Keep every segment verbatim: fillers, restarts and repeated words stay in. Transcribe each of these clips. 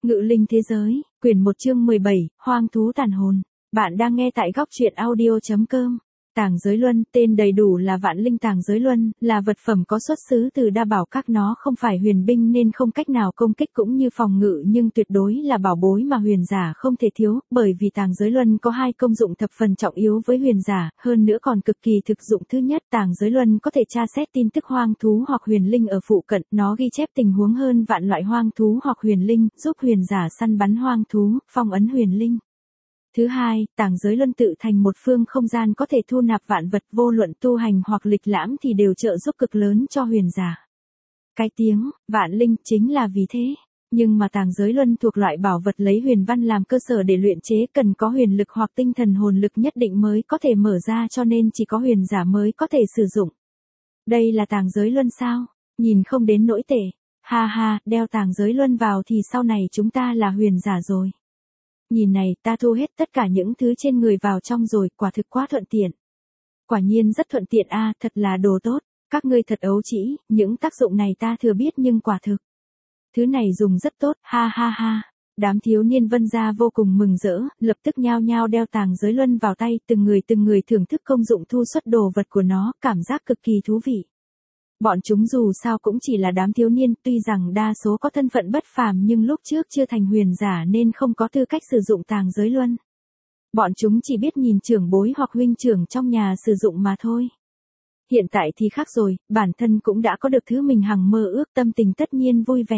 Ngự linh thế giới, quyển một chương mười bảy, hoang thú tàn hồn. Bạn đang nghe tại góc truyện audio chấm com. Tàng giới luân, tên đầy đủ là Vạn Linh Tàng Giới Luân, là vật phẩm có xuất xứ từ Đa Bảo Các, nó không phải huyền binh nên không cách nào công kích cũng như phòng ngự, nhưng tuyệt đối là bảo bối mà huyền giả không thể thiếu, bởi vì Tàng Giới Luân có hai công dụng thập phần trọng yếu với huyền giả, hơn nữa còn cực kỳ thực dụng. Thứ nhất, Tàng Giới Luân có thể tra xét tin tức hoang thú hoặc huyền linh ở phụ cận, nó ghi chép tình huống hơn vạn loại hoang thú hoặc huyền linh, giúp huyền giả săn bắn hoang thú, phong ấn huyền linh. Thứ hai, Tàng Giới Luân tự thành một phương không gian có thể thu nạp vạn vật, vô luận tu hành hoặc lịch lãm thì đều trợ giúp cực lớn cho huyền giả. Cái tiếng vạn linh chính là vì thế. Nhưng mà Tàng Giới Luân thuộc loại bảo vật lấy huyền văn làm cơ sở để luyện chế, cần có huyền lực hoặc tinh thần hồn lực nhất định mới có thể mở ra, cho nên chỉ có huyền giả mới có thể sử dụng. Đây là Tàng Giới Luân sao? Nhìn không đến nỗi tệ. Ha ha, đeo Tàng Giới Luân vào thì sau này chúng ta là huyền giả rồi. Nhìn này, ta thu hết tất cả những thứ trên người vào trong rồi, quả thực quá thuận tiện. Quả nhiên rất thuận tiện a, à, thật là đồ tốt, các ngươi thật ấu trĩ, những tác dụng này ta thừa biết nhưng quả thực. Thứ này dùng rất tốt, ha ha ha. Đám thiếu niên Vân gia vô cùng mừng rỡ, lập tức nhao nhao đeo Tàng Giới Luân vào tay, từng người từng người thưởng thức công dụng thu xuất đồ vật của nó, cảm giác cực kỳ thú vị. Bọn chúng dù sao cũng chỉ là đám thiếu niên, tuy rằng đa số có thân phận bất phàm nhưng lúc trước chưa thành huyền giả nên không có tư cách sử dụng Tàng Giới Luân. Bọn chúng chỉ biết nhìn trưởng bối hoặc huynh trưởng trong nhà sử dụng mà thôi. Hiện tại thì khác rồi, bản thân cũng đã có được thứ mình hằng mơ ước, tâm tình tất nhiên vui vẻ.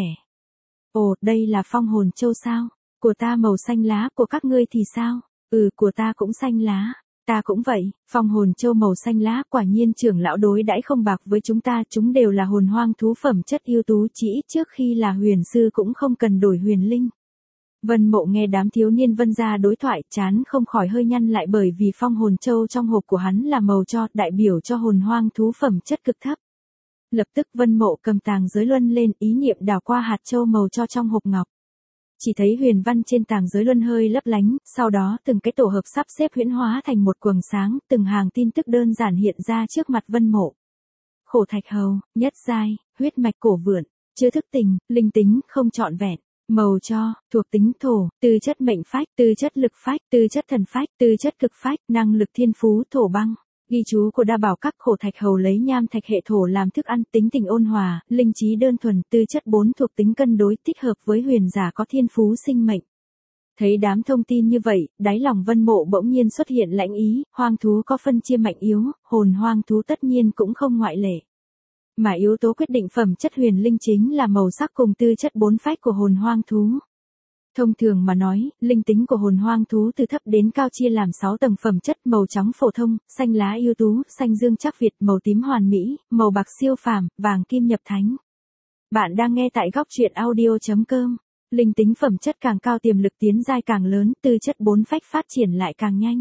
Ồ, đây là phong hồn châu sao? Của ta màu xanh lá, của các ngươi thì sao? Ừ, của ta cũng xanh lá. Ta cũng vậy, phong hồn châu màu xanh lá, quả nhiên trưởng lão đối đãi không bạc với chúng ta, chúng đều là hồn hoang thú phẩm chất ưu tú, chỉ ít trước khi là huyền sư cũng không cần đổi huyền linh. Vân Mộ nghe đám thiếu niên Vân gia đối thoại, trán không khỏi hơi nhăn lại, bởi vì phong hồn châu trong hộp của hắn là màu cho, đại biểu cho hồn hoang thú phẩm chất cực thấp. Lập tức Vân Mộ cầm Tàng Giới Luân lên, ý niệm đảo qua hạt châu màu cho trong hộp ngọc. Chỉ thấy huyền văn trên Tàng Giới Luân hơi lấp lánh, sau đó từng cái tổ hợp sắp xếp huyễn hóa thành một quầng sáng, từng hàng tin tức đơn giản hiện ra trước mặt Vân Mộ. Khổ thạch hầu, nhất giai, huyết mạch cổ vượn, chưa thức tình, linh tính không trọn vẹn, màu cho, thuộc tính thổ, tư chất mệnh phách, tư chất lực phách, tư chất thần phách, tư chất cực phách, năng lực thiên phú thổ băng. Ghi chú của Đa Bảo Các, khổ thạch hầu lấy nham thạch hệ thổ làm thức ăn, tính tình ôn hòa, linh trí đơn thuần, tư chất bốn thuộc tính cân đối, thích hợp với huyền giả có thiên phú sinh mệnh. Thấy đám thông tin như vậy, đáy lòng Vân Mộ bỗng nhiên xuất hiện lãnh ý, hoang thú có phân chia mạnh yếu, hồn hoang thú tất nhiên cũng không ngoại lệ. Mà yếu tố quyết định phẩm chất huyền linh chính là màu sắc cùng tư chất bốn phách của hồn hoang thú. Thông thường mà nói, linh tính của hồn hoang thú từ thấp đến cao chia làm sáu tầng phẩm chất: màu trắng phổ thông, xanh lá ưu tú, xanh dương chắc Việt, màu tím hoàn mỹ, màu bạc siêu phàm, vàng kim nhập thánh. Bạn đang nghe tại góc truyện audio chấm com. Linh tính phẩm chất càng cao tiềm lực tiến giai càng lớn, tư chất bốn phách phát triển lại càng nhanh.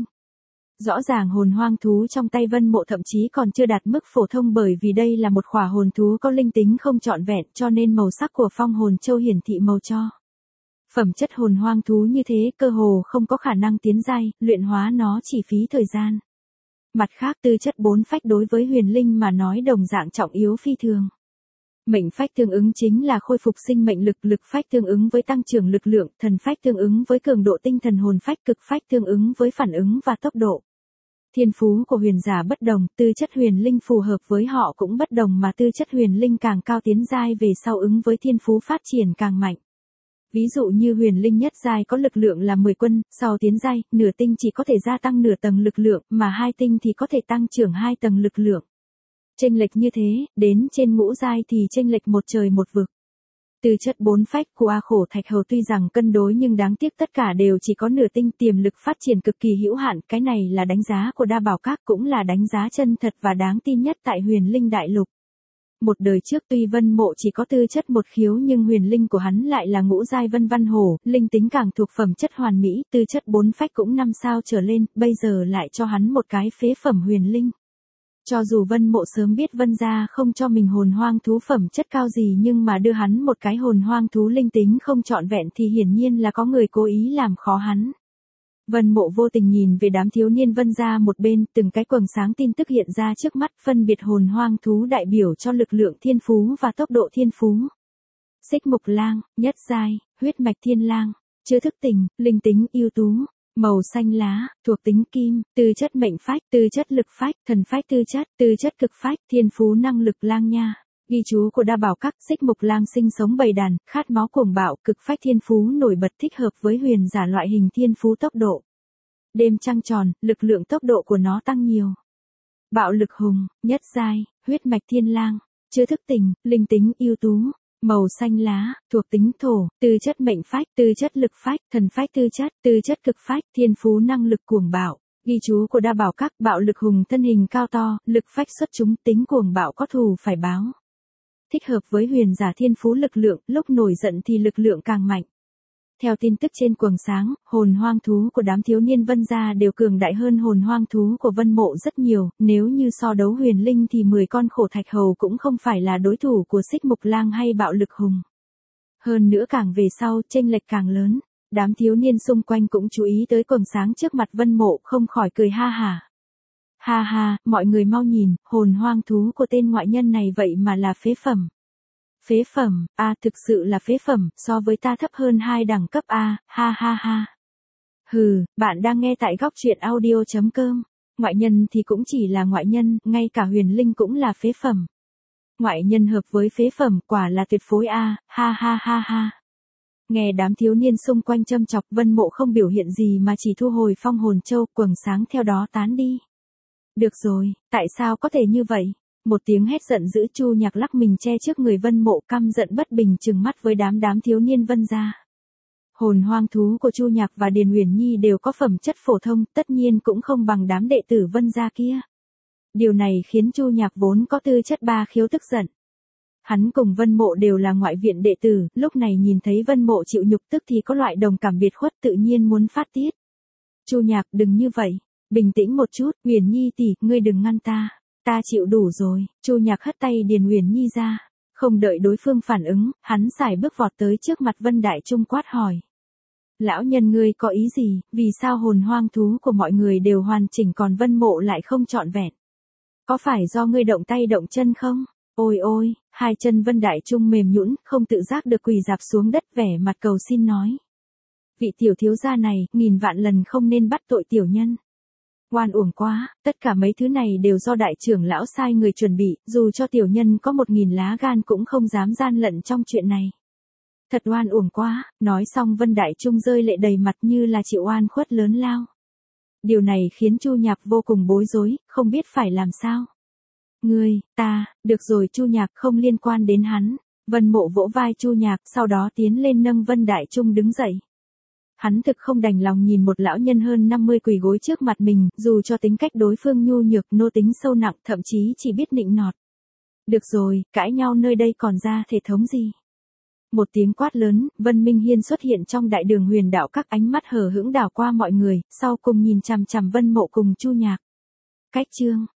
Rõ ràng hồn hoang thú trong tay Vân Mộ thậm chí còn chưa đạt mức phổ thông, bởi vì đây là một khỏa hồn thú có linh tính không trọn vẹn, cho nên màu sắc của phong hồn châu hiển thị màu cho. Phẩm chất hồn hoang thú như thế cơ hồ không có khả năng tiến giai, luyện hóa nó chỉ phí thời gian. Mặt khác, tư chất bốn phách đối với huyền linh mà nói đồng dạng trọng yếu phi thường. Mệnh phách tương ứng chính là khôi phục sinh mệnh lực, lực phách tương ứng với tăng trưởng lực lượng, thần phách tương ứng với cường độ tinh thần, hồn phách cực phách tương ứng với phản ứng và tốc độ. Thiên phú của huyền giả bất đồng, tư chất huyền linh phù hợp với họ cũng bất đồng, mà tư chất huyền linh càng cao tiến giai về sau ứng với thiên phú phát triển càng mạnh. Ví dụ như huyền linh nhất giai có lực lượng là mười quân, sau tiến giai, nửa tinh chỉ có thể gia tăng nửa tầng lực lượng, mà hai tinh thì có thể tăng trưởng hai tầng lực lượng. Chênh lệch như thế, đến trên ngũ giai thì chênh lệch một trời một vực. Tư chất bốn phách của A Khổ Thạch Hầu tuy rằng cân đối nhưng đáng tiếc tất cả đều chỉ có nửa tinh, tiềm lực phát triển cực kỳ hữu hạn, cái này là đánh giá của Đa Bảo Các, cũng là đánh giá chân thật và đáng tin nhất tại Huyền Linh Đại Lục. Một đời trước tuy Vân Mộ chỉ có tư chất một khiếu nhưng huyền linh của hắn lại là ngũ giai Vân Văn Hổ, linh tính càng thuộc phẩm chất hoàn mỹ, tư chất bốn phách cũng năm sao trở lên, bây giờ lại cho hắn một cái phế phẩm huyền linh. Cho dù Vân Mộ sớm biết Vân gia không cho mình hồn hoang thú phẩm chất cao gì, nhưng mà đưa hắn một cái hồn hoang thú linh tính không trọn vẹn thì hiển nhiên là có người cố ý làm khó hắn. Vân Mộ vô tình nhìn về đám thiếu niên Vân gia một bên, từng cái quầng sáng tin tức hiện ra trước mắt, phân biệt hồn hoang thú đại biểu cho lực lượng thiên phú và tốc độ thiên phú. Xích Mục Lang, nhất giai, huyết mạch thiên lang, chứa thức tình, linh tính ưu tú, màu xanh lá, thuộc tính kim, tư chất mệnh phách, tư chất lực phách, thần phách tư chất, tư chất cực phách, thiên phú năng lực lang nha. Ghi chú của đa bảo các. Xích Mục Lang sinh sống bầy đàn, khát máu cuồng bạo, cực phách thiên phú nổi bật, thích hợp với huyền giả loại hình thiên phú tốc độ. Đêm trăng tròn, lực lượng tốc độ của nó tăng nhiều. Bạo lực hùng, nhất giai, huyết mạch thiên lang, chứa thức tình, linh tính ưu tú, màu xanh lá, thuộc tính thổ, tư chất mệnh phách, tư chất lực phách, thần phách tư chất, tư chất cực phách, thiên phú năng lực cuồng bạo. Ghi chú của đa bảo các. Bạo lực hùng thân hình cao to, lực phách xuất chúng, tính cuồng bạo, có thù phải báo. Thích hợp với huyền giả thiên phú lực lượng, lúc nổi giận thì lực lượng càng mạnh. Theo tin tức trên quầng sáng, hồn hoang thú của đám thiếu niên Vân gia đều cường đại hơn hồn hoang thú của Vân Mộ rất nhiều, nếu như so đấu huyền linh thì mười con khổ thạch hầu cũng không phải là đối thủ của Xích Mục Lang hay bạo lực hùng. Hơn nữa càng về sau, chênh lệch càng lớn, đám thiếu niên xung quanh cũng chú ý tới quầng sáng trước mặt Vân Mộ, không khỏi cười ha hả. Ha ha, mọi người mau nhìn, hồn hoang thú của tên ngoại nhân này vậy mà là phế phẩm. Phế phẩm, a à, thực sự là phế phẩm, so với ta thấp hơn hai đẳng cấp a, à, ha ha ha. Hừ, bạn đang nghe tại góc truyện audio chấm com. Ngoại nhân thì cũng chỉ là ngoại nhân, ngay cả huyền linh cũng là phế phẩm. Ngoại nhân hợp với phế phẩm, quả là tuyệt phối a, à, ha ha ha ha. Nghe đám thiếu niên xung quanh châm chọc, Vân Mộ không biểu hiện gì mà chỉ thu hồi phong hồn châu, quầng sáng theo đó tán đi. Được rồi, tại sao có thể như vậy? Một tiếng hét giận dữ, Chu Nhạc lắc mình che trước người Vân Mộ, căm giận bất bình trừng mắt với đám đám thiếu niên Vân gia. Hồn hoang thú của Chu Nhạc và Điền Uyển Nhi đều có phẩm chất phổ thông, tất nhiên cũng không bằng đám đệ tử Vân gia kia. Điều này khiến Chu Nhạc vốn có tư chất ba khiếu tức giận. Hắn cùng Vân Mộ đều là ngoại viện đệ tử, lúc này nhìn thấy Vân Mộ chịu nhục tức thì có loại đồng cảm biệt khuất, tự nhiên muốn phát tiết. Chu Nhạc, đừng như vậy, bình tĩnh một chút, Uyển Nhi tỷ, ngươi đừng ngăn ta. Ta chịu đủ rồi. Chu Nhạc hất tay Điền Uyển Nhi ra, không đợi đối phương phản ứng, hắn sải bước vọt tới trước mặt Vân Đại Trung quát hỏi. Lão nhân ngươi có ý gì, vì sao hồn hoang thú của mọi người đều hoàn chỉnh còn Vân Mộ lại không trọn vẹn? Có phải do ngươi động tay động chân không? Ôi ôi, hai chân Vân Đại Trung mềm nhũn, không tự giác được quỳ rạp xuống đất, vẻ mặt cầu xin nói. Vị tiểu thiếu gia này, nghìn vạn lần không nên bắt tội tiểu nhân. Oan uổng quá, tất cả mấy thứ này đều do đại trưởng lão sai người chuẩn bị, dù cho tiểu nhân có một nghìn lá gan cũng không dám gian lận trong chuyện này. Thật oan uổng quá, nói xong Vân Đại Trung rơi lệ đầy mặt như là chịu oan khuất lớn lao. Điều này khiến Chu Nhạc vô cùng bối rối, không biết phải làm sao. Ngươi, ta, được rồi Chu Nhạc, không liên quan đến hắn. Vân Mộ vỗ vai Chu Nhạc, sau đó tiến lên nâng Vân Đại Trung đứng dậy. Hắn thực không đành lòng nhìn một lão nhân hơn năm mươi quỳ gối trước mặt mình, dù cho tính cách đối phương nhu nhược, nô tính sâu nặng, thậm chí chỉ biết nịnh nọt. Được rồi, cãi nhau nơi đây còn ra thể thống gì? Một tiếng quát lớn, Vân Minh Hiên xuất hiện trong đại đường huyền đạo, các ánh mắt hờ hững đảo qua mọi người, sau cùng nhìn chằm chằm Vân Mộ cùng Chu Nhạc. Cách chương,